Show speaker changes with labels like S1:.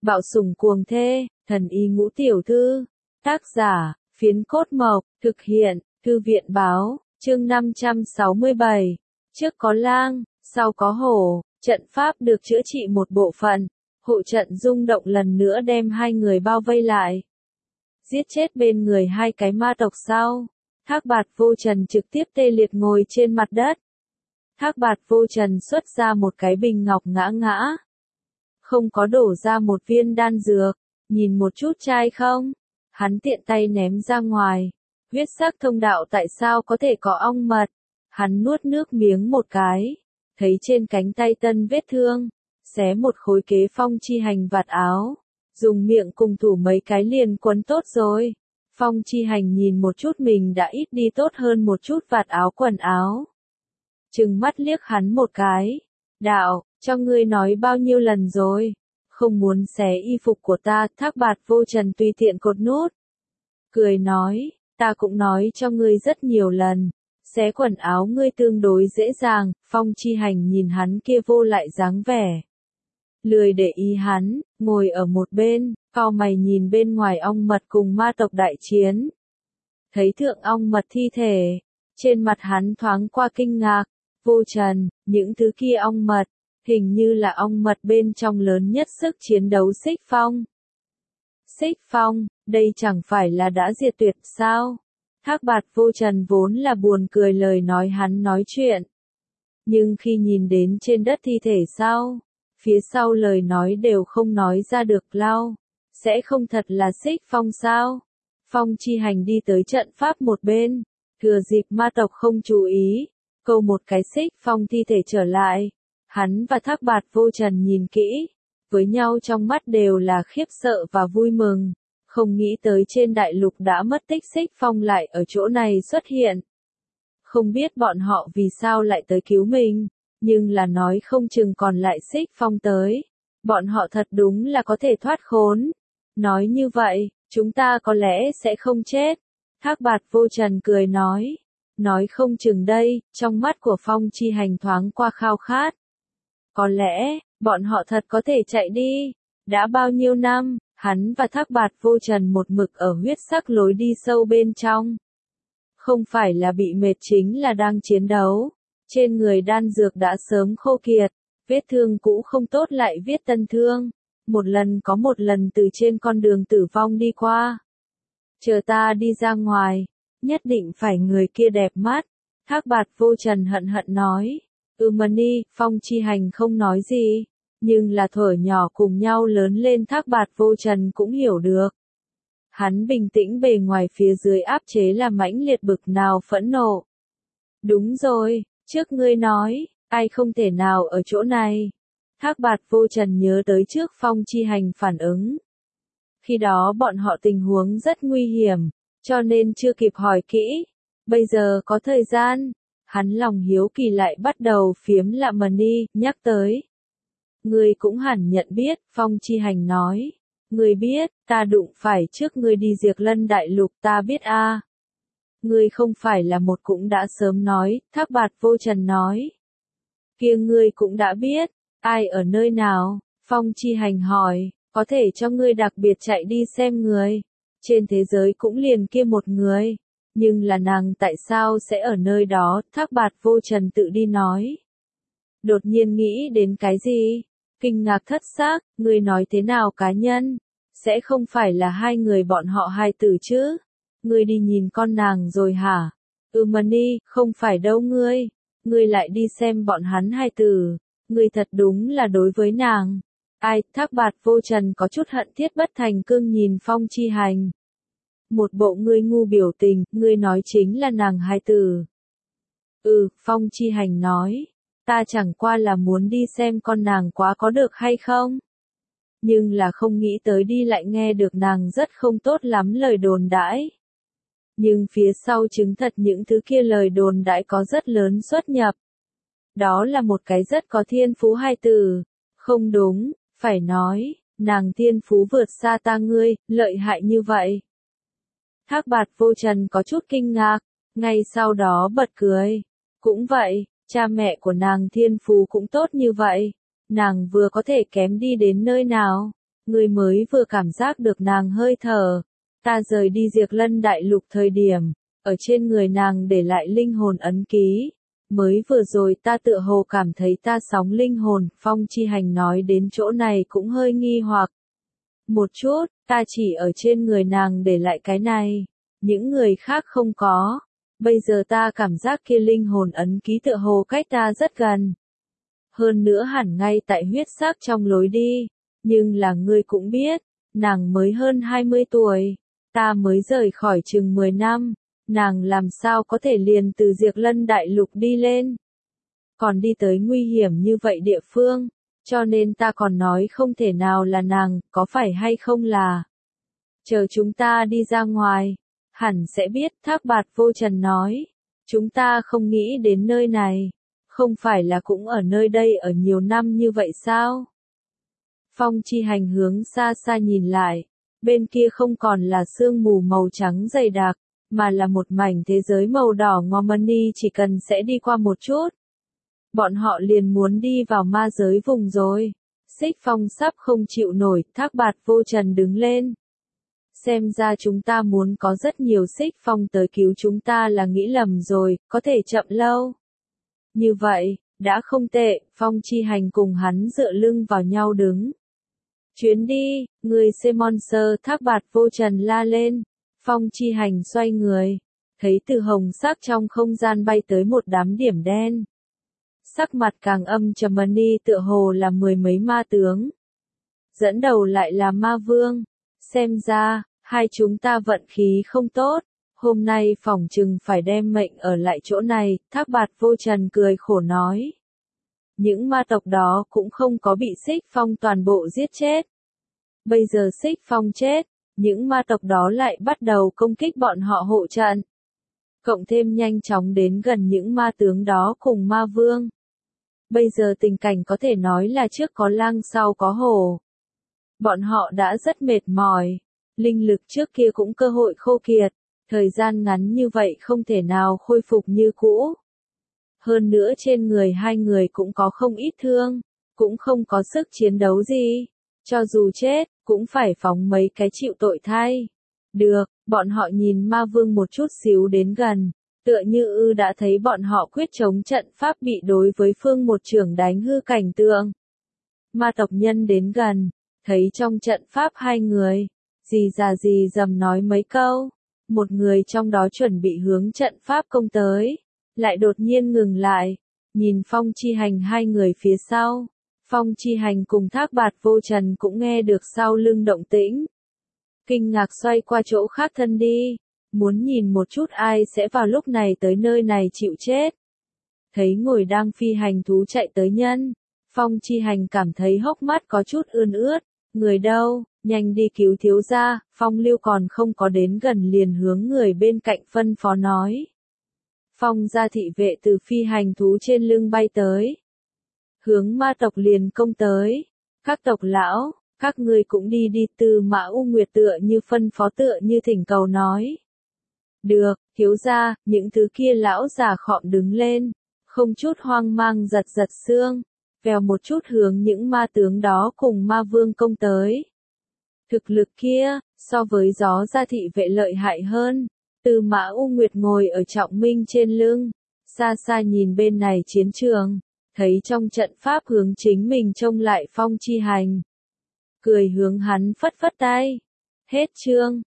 S1: Bạo sủng cuồng thê, thần y ngũ tiểu thư. Tác giả, Phiến Cốt Mộc, thực hiện, Thư viện báo, chương 567. Trước có lang, sau có hổ, trận pháp được chữa trị một bộ phận, hộ trận rung động lần nữa đem hai người bao vây lại. Giết chết bên người hai cái ma tộc sau, Thác Bạt Vô Trần trực tiếp tê liệt ngồi trên mặt đất. Thác Bạt Vô Trần xuất ra một cái bình ngọc ngã ngã. Không có đổ ra một viên đan dược, nhìn một chút chai không? Hắn tiện tay ném ra ngoài. Huyết sắc thông đạo tại sao có thể có ong mật? Hắn nuốt nước miếng một cái, thấy trên cánh tay tân vết thương, xé một khối kế phong chi hành vạt áo, dùng miệng cùng thủ mấy cái liền quấn tốt rồi. Phong chi hành nhìn một chút mình đã ít đi tốt hơn một chút vạt áo quần áo. Trừng mắt liếc hắn một cái. Đạo, cho ngươi nói bao nhiêu lần rồi, không muốn xé y phục của ta. Thác Bạt Vô Trần tùy tiện cột nút. Cười nói, ta cũng nói cho ngươi rất nhiều lần, xé quần áo ngươi tương đối dễ dàng. Phong chi hành nhìn hắn kia vô lại dáng vẻ, lười để ý hắn, ngồi ở một bên, cau mày nhìn bên ngoài ong mật cùng ma tộc đại chiến. Thấy thượng ong mật thi thể, trên mặt hắn thoáng qua kinh ngạc. Vô Trần, những thứ kia ong mật, hình như là ong mật bên trong lớn nhất sức chiến đấu Xích Phong. Xích Phong, đây chẳng phải là đã diệt tuyệt sao? Thác Bạt Vô Trần vốn là buồn cười lời nói hắn nói chuyện. Nhưng khi nhìn đến trên đất thi thể sau, phía sau lời nói đều không nói ra được. Lao, sẽ không thật là Xích Phong sao? Phong chi hành đi tới trận pháp một bên, thừa dịp ma tộc không chú ý, câu một cái Xích Phong thi thể trở lại. Hắn và Thác Bạt Vô Trần nhìn kỹ, với nhau trong mắt đều là khiếp sợ và vui mừng, không nghĩ tới trên đại lục đã mất tích Xích Phong lại ở chỗ này xuất hiện. Không biết bọn họ vì sao lại tới cứu mình, nhưng là nói không chừng còn lại Xích Phong tới, bọn họ thật đúng là có thể thoát khốn. Nói như vậy, chúng ta có lẽ sẽ không chết. Thác Bạt Vô Trần cười nói không chừng đây. Trong mắt của Phong chi hành thoáng qua khao khát. Có lẽ, bọn họ thật có thể chạy đi. Đã bao nhiêu năm, hắn và Thác Bạt Vô Trần một mực ở huyết sắc lối đi sâu bên trong. Không phải là bị mệt chính là đang chiến đấu. Trên người đan dược đã sớm khô kiệt, vết thương cũ không tốt lại viết tân thương. Một lần có một lần từ trên con đường tử vong đi qua. Chờ ta đi ra ngoài, nhất định phải người kia đẹp mắt. Thác Bạt Vô Trần hận hận nói. Mani, Phong chi hành không nói gì, nhưng là thuở nhỏ cùng nhau lớn lên Thác Bạt Vô Trần cũng hiểu được. Hắn bình tĩnh bề ngoài phía dưới áp chế là mãnh liệt bực nào phẫn nộ. Đúng rồi, trước ngươi nói, ai không thể nào ở chỗ này. Thác Bạt Vô Trần nhớ tới trước Phong chi hành phản ứng. Khi đó bọn họ tình huống rất nguy hiểm, cho nên chưa kịp hỏi kỹ. Bây giờ có thời gian, hắn lòng hiếu kỳ lại bắt đầu phiếm lạ Mani, nhắc tới. Ngươi cũng hẳn nhận biết, Phong chi hành nói. Ngươi biết, ta đụng phải trước ngươi đi Diệt Lân Đại Lục, ta biết a. Ngươi không phải là một cũng đã sớm nói. Thác Bạt Vô Trần nói. Kia ngươi cũng đã biết, ai ở nơi nào? Phong chi hành hỏi, có thể cho ngươi đặc biệt chạy đi xem người. Trên thế giới cũng liền kia một người. Nhưng là nàng tại sao sẽ ở nơi đó? Thác Bạt Vô Trần tự đi nói. Đột nhiên nghĩ đến cái gì? Kinh ngạc thất xác, ngươi nói thế nào cá nhân? Sẽ không phải là hai người bọn họ hai tử chứ? Ngươi đi nhìn con nàng rồi hả? Mani, không phải đâu ngươi. Ngươi lại đi xem bọn hắn hai tử. Ngươi thật đúng là đối với nàng. Ai? Thác Bạt Vô Trần có chút hận thiết bất thành cương nhìn Phong chi hành. Một bộ ngươi ngu biểu tình, ngươi nói chính là nàng hai tử. Phong chi hành nói. Ta chẳng qua là muốn đi xem con nàng quá có được hay không? Nhưng là không nghĩ tới đi lại nghe được nàng rất không tốt lắm lời đồn đãi. Nhưng phía sau chứng thật những thứ kia lời đồn đãi có rất lớn xuất nhập. Đó là một cái rất có thiên phú hai tử. Không đúng, phải nói, nàng thiên phú vượt xa ta ngươi, lợi hại như vậy. Thác Bạt Vô Trần có chút kinh ngạc, ngay sau đó bật cười. Cũng vậy, cha mẹ của nàng thiên phú cũng tốt như vậy. Nàng vừa có thể kém đi đến nơi nào. Ngươi mới vừa cảm giác được nàng hơi thở. Ta rời đi Diệt Lân Đại Lục thời điểm, ở trên người nàng để lại linh hồn ấn ký. Mới vừa rồi ta tựa hồ cảm thấy ta sóng linh hồn, Phong Chi Hành nói đến chỗ này cũng hơi nghi hoặc. Một chút, ta chỉ ở trên người nàng để lại cái này, những người khác không có. Bây giờ ta cảm giác kia linh hồn ấn ký tựa hồ cách ta rất gần. Hơn nữa hẳn ngay tại huyết sắc trong lối đi, nhưng là ngươi cũng biết, nàng mới hơn 20 tuổi, ta mới rời khỏi chừng 10 năm, nàng làm sao có thể liền từ Diệt Lân Đại Lục đi lên. Còn đi tới nguy hiểm như vậy địa phương, cho nên ta còn nói không thể nào là nàng, có phải hay không là. Chờ chúng ta đi ra ngoài, hẳn sẽ biết, Thác Bạt Vô Trần nói. Chúng ta không nghĩ đến nơi này, không phải là cũng ở nơi đây ở nhiều năm như vậy sao? Phong Chi Hành hướng xa xa nhìn lại, bên kia không còn là sương mù màu trắng dày đặc, mà là một mảnh thế giới màu đỏ ngòm money, chỉ cần sẽ đi qua một chút. Bọn họ liền muốn đi vào ma giới vùng rồi. Xích Phong sắp không chịu nổi, Thác Bạt Vô Trần đứng lên. Xem ra chúng ta muốn có rất nhiều Xích Phong tới cứu chúng ta là nghĩ lầm rồi, có thể chậm lâu. Như vậy, đã không tệ, Phong Chi Hành cùng hắn dựa lưng vào nhau đứng. Chuyến đi, người Monster, Thác Bạt Vô Trần la lên. Phong Chi Hành xoay người, thấy từ hồng sắc trong không gian bay tới một đám điểm đen. Sắc mặt càng âm trầm money, tựa hồ là mười mấy ma tướng. Dẫn đầu lại là ma vương. Xem ra, hai chúng ta vận khí không tốt. Hôm nay phỏng chừng phải đem mệnh ở lại chỗ này, Thác Bạt Vô Trần cười khổ nói. Những ma tộc đó cũng không có bị Xích Phong toàn bộ giết chết. Bây giờ Xích Phong chết, những ma tộc đó lại bắt đầu công kích bọn họ hộ trận. Cộng thêm nhanh chóng đến gần những ma tướng đó cùng ma vương. Bây giờ tình cảnh có thể nói là trước có lang sau có hổ. Bọn họ đã rất mệt mỏi, linh lực trước kia cũng cơ hội khô kiệt, thời gian ngắn như vậy không thể nào khôi phục như cũ. Hơn nữa trên người hai người cũng có không ít thương, cũng không có sức chiến đấu gì, cho dù chết, cũng phải phóng mấy cái chịu tội thay. Được, bọn họ nhìn ma vương một chút xíu đến gần, tựa như đã thấy bọn họ quyết chống trận pháp bị đối với phương một trưởng đánh hư cảnh tượng. Ma tộc nhân đến gần, thấy trong trận pháp hai người, gì già gì dầm nói mấy câu, một người trong đó chuẩn bị hướng trận pháp công tới, lại đột nhiên ngừng lại, nhìn Phong Chi Hành hai người phía sau. Phong Chi Hành cùng Thác Bạt Vô Trần cũng nghe được sau lưng động tĩnh. Kinh ngạc xoay qua chỗ khác thân đi, muốn nhìn một chút ai sẽ vào lúc này tới nơi này chịu chết. Thấy ngồi đang phi hành thú chạy tới nhân, Phong Chi Hành cảm thấy hốc mắt có chút ươn ướt, người đâu, nhanh đi cứu thiếu gia, Phong Lưu còn không có đến gần liền hướng người bên cạnh phân phó nói. Phong gia thị vệ từ phi hành thú trên lưng bay tới. Hướng ma tộc liền công tới. Các tộc lão, các ngươi cũng đi đi, Tư Mã U Nguyệt tựa như phân phó tựa như thỉnh cầu nói. Được, thiếu gia, những thứ kia lão già khọm đứng lên, không chút hoang mang giật giật xương, vèo một chút hướng những ma tướng đó cùng ma vương công tới. Thực lực kia, so với gió gia thị vệ lợi hại hơn. Tư Mã U Nguyệt ngồi ở trọng minh trên lưng, xa xa nhìn bên này chiến trường, thấy trong trận pháp hướng chính mình trông lại Phong Chi Hành. Cười hướng hắn phất phất tay. Hết chương.